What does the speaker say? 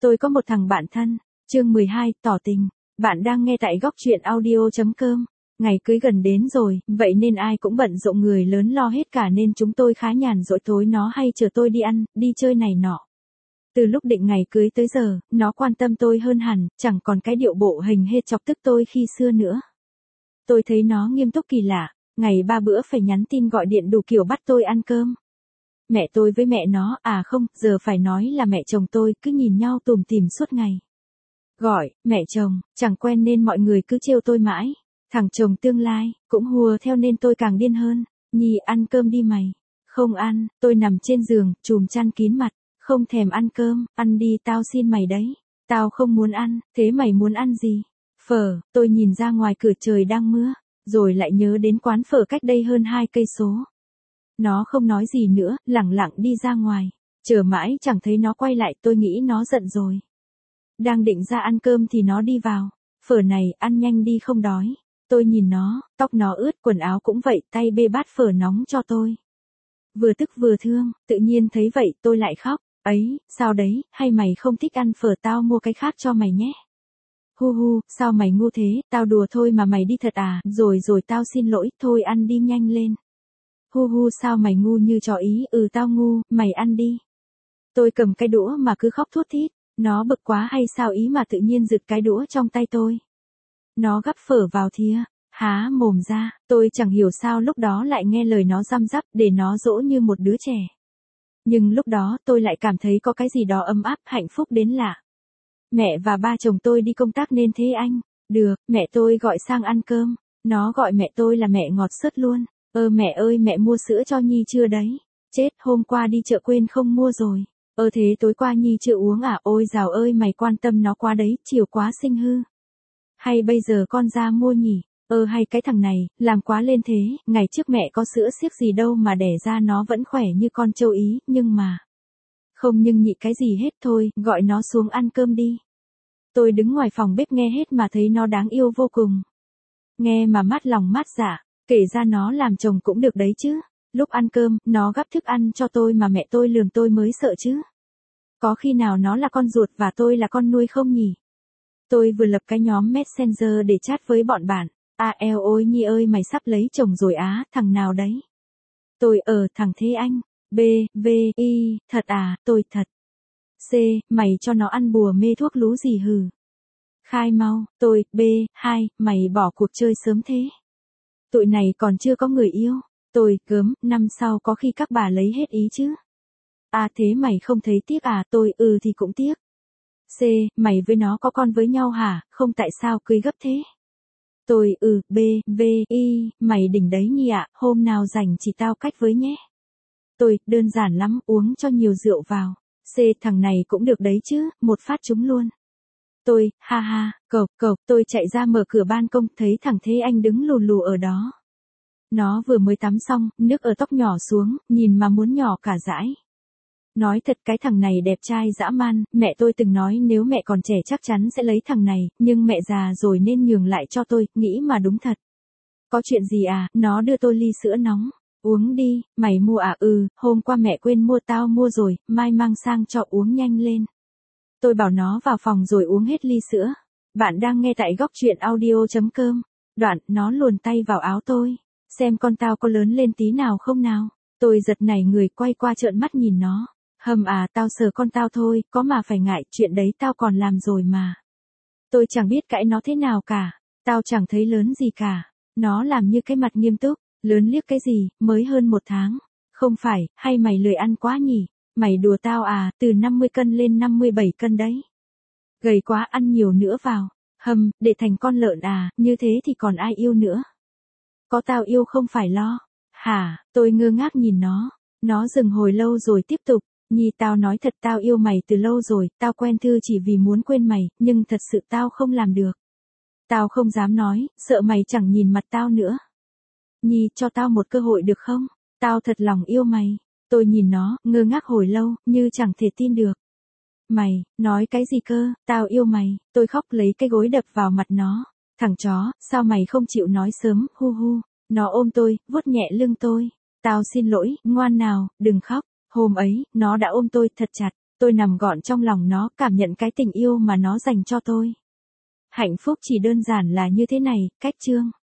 Tôi có một thằng bạn thân, chương 12, tỏ tình. Bạn đang nghe tại góc truyện audio.com. Ngày cưới gần đến rồi, vậy nên ai cũng bận rộn, người lớn lo hết cả nên chúng tôi khá nhàn rỗi, tối nó hay chở tôi đi ăn, đi chơi này nọ. Từ lúc định ngày cưới tới giờ, nó quan tâm tôi hơn hẳn, chẳng còn cái điệu bộ hình hệt chọc tức tôi khi xưa nữa. Tôi thấy nó nghiêm túc kỳ lạ, ngày 3 bữa phải nhắn tin gọi điện đủ kiểu bắt tôi ăn cơm. Mẹ tôi với mẹ nó, à không, giờ phải nói là mẹ chồng tôi, cứ nhìn nhau tủm tỉm suốt ngày. Gọi, mẹ chồng, chẳng quen nên mọi người cứ trêu tôi mãi. Thằng chồng tương lai, cũng hùa theo nên tôi càng điên hơn. Nhi ăn cơm đi mày. Không ăn, tôi nằm trên giường, chùm chăn kín mặt. Không thèm ăn cơm, ăn đi tao xin mày đấy. Tao không muốn ăn, thế mày muốn ăn gì? Phở, tôi nhìn ra ngoài cửa trời đang mưa, rồi lại nhớ đến quán phở cách đây hơn 2 cây số. Nó không nói gì nữa, lẳng lặng đi ra ngoài. Chờ mãi chẳng thấy nó quay lại, tôi nghĩ nó giận rồi. Đang định ra ăn cơm thì nó đi vào. Phở này, ăn nhanh đi không đói. Tôi nhìn nó, tóc nó ướt, quần áo cũng vậy, tay bê bát phở nóng cho tôi. Vừa tức vừa thương, tự nhiên thấy vậy tôi lại khóc. Ấy, sao đấy, hay mày không thích ăn phở, tao mua cái khác cho mày nhé. Hu hu, sao mày ngu thế, tao đùa thôi mà mày đi thật à, rồi tao xin lỗi, thôi ăn đi nhanh lên. Hu hu, sao mày ngu như chó ý, tao ngu, mày ăn đi. Tôi cầm cái đũa mà cứ khóc thút thít, nó bực quá hay sao ý mà tự nhiên giật cái đũa trong tay tôi. Nó gắp phở vào thìa, há mồm ra, tôi chẳng hiểu sao lúc đó lại nghe lời nó răm rắp để nó dỗ như một đứa trẻ. Nhưng lúc đó tôi lại cảm thấy có cái gì đó ấm áp, hạnh phúc đến lạ. Mẹ và ba chồng tôi đi công tác nên thế anh. Được, mẹ tôi gọi sang ăn cơm. Nó gọi mẹ tôi là mẹ ngọt sớt luôn. Mẹ ơi, mẹ mua sữa cho Nhi chưa đấy? Chết, hôm qua đi chợ quên không mua rồi. Thế tối qua Nhi chưa uống à? Ôi dào ơi, mày quan tâm nó quá đấy, chiều quá xinh hư. Hay bây giờ con ra mua nhỉ? Hay cái thằng này, làm quá lên thế, ngày trước mẹ có sữa siếc gì đâu mà đẻ ra nó vẫn khỏe như con trâu Ý, nhưng mà... Không nhưng nhị cái gì hết, thôi, gọi nó xuống ăn cơm đi. Tôi đứng ngoài phòng bếp nghe hết mà thấy nó đáng yêu vô cùng. Nghe mà mát lòng mát dạ, kể ra nó làm chồng cũng được đấy chứ. Lúc ăn cơm, nó gắp thức ăn cho tôi mà mẹ tôi lườm tôi mới sợ chứ. Có khi nào nó là con ruột và tôi là con nuôi không nhỉ? Tôi vừa lập cái nhóm Messenger để chat với bọn bạn. Ôi Nhi ơi, mày sắp lấy chồng rồi á, thằng nào đấy? Tôi thằng Thế Anh. B, V, I, thật à, tôi thật. C, mày cho nó ăn bùa mê thuốc lú gì hừ. Khai mau, tôi, B, 2, mày bỏ cuộc chơi sớm thế. Tụi này còn chưa có người yêu. Tôi, gớm, năm sau có khi các bà lấy hết ý chứ. Thế mày không thấy tiếc à? Tôi, thì cũng tiếc. C, mày với nó có con với nhau hả? Không, tại sao cưới gấp thế? Tôi, B, V, I, mày đỉnh đấy Nhi ạ, hôm nào rảnh chỉ tao cách với nhé. Tôi, đơn giản lắm, uống cho nhiều rượu vào. C, thằng này cũng được đấy chứ, một phát trúng luôn. Tôi, ha ha, cộc, tôi chạy ra mở cửa ban công, thấy thằng Thế Anh đứng lù lù ở đó. Nó vừa mới tắm xong, nước ở tóc nhỏ xuống, nhìn mà muốn nhỏ cả dãi. Nói thật cái thằng này đẹp trai dã man, mẹ tôi từng nói nếu mẹ còn trẻ chắc chắn sẽ lấy thằng này, nhưng mẹ già rồi nên nhường lại cho tôi, nghĩ mà đúng thật. Có chuyện gì à? Nó đưa tôi ly sữa nóng. Uống đi, mày mua à? Hôm qua mẹ quên mua, tao mua rồi, mai mang sang cho, uống nhanh lên. Tôi bảo nó vào phòng rồi uống hết ly sữa. Bạn đang nghe tại góc truyện audio.com. Đoạn, nó luồn tay vào áo tôi. Xem con tao có lớn lên tí nào không nào. Tôi giật nảy người quay qua trợn mắt nhìn nó. Tao sờ con tao thôi, có mà phải ngại, chuyện đấy tao còn làm rồi mà. Tôi chẳng biết cãi nó thế nào cả. Tao chẳng thấy lớn gì cả. Nó làm như cái mặt nghiêm túc. Lớn liếc cái gì, mới hơn 1 tháng. Không phải, hay mày lười ăn quá nhỉ? Mày đùa tao à, từ 50 cân lên 57 cân đấy. Gầy quá, ăn nhiều nữa vào. Để thành con lợn à, như thế thì còn ai yêu nữa. Có tao yêu không phải lo. Hả, tôi ngơ ngác nhìn nó. Nó dừng hồi lâu rồi tiếp tục. Nhi, tao nói thật, tao yêu mày từ lâu rồi, tao quen Thư chỉ vì muốn quên mày, nhưng thật sự tao không làm được. Tao không dám nói, sợ mày chẳng nhìn mặt tao nữa. Nhi, cho tao một cơ hội được không? Tao thật lòng yêu mày. Tôi nhìn nó, ngơ ngác hồi lâu, như chẳng thể tin được. Mày, nói cái gì cơ? Tao yêu mày. Tôi khóc lấy cái gối đập vào mặt nó. Thằng chó, sao mày không chịu nói sớm, hu hu. Nó ôm tôi, vuốt nhẹ lưng tôi. Tao xin lỗi, ngoan nào, đừng khóc. Hôm ấy, nó đã ôm tôi thật chặt. Tôi nằm gọn trong lòng nó, cảm nhận cái tình yêu mà nó dành cho tôi. Hạnh phúc chỉ đơn giản là như thế này, cách chương.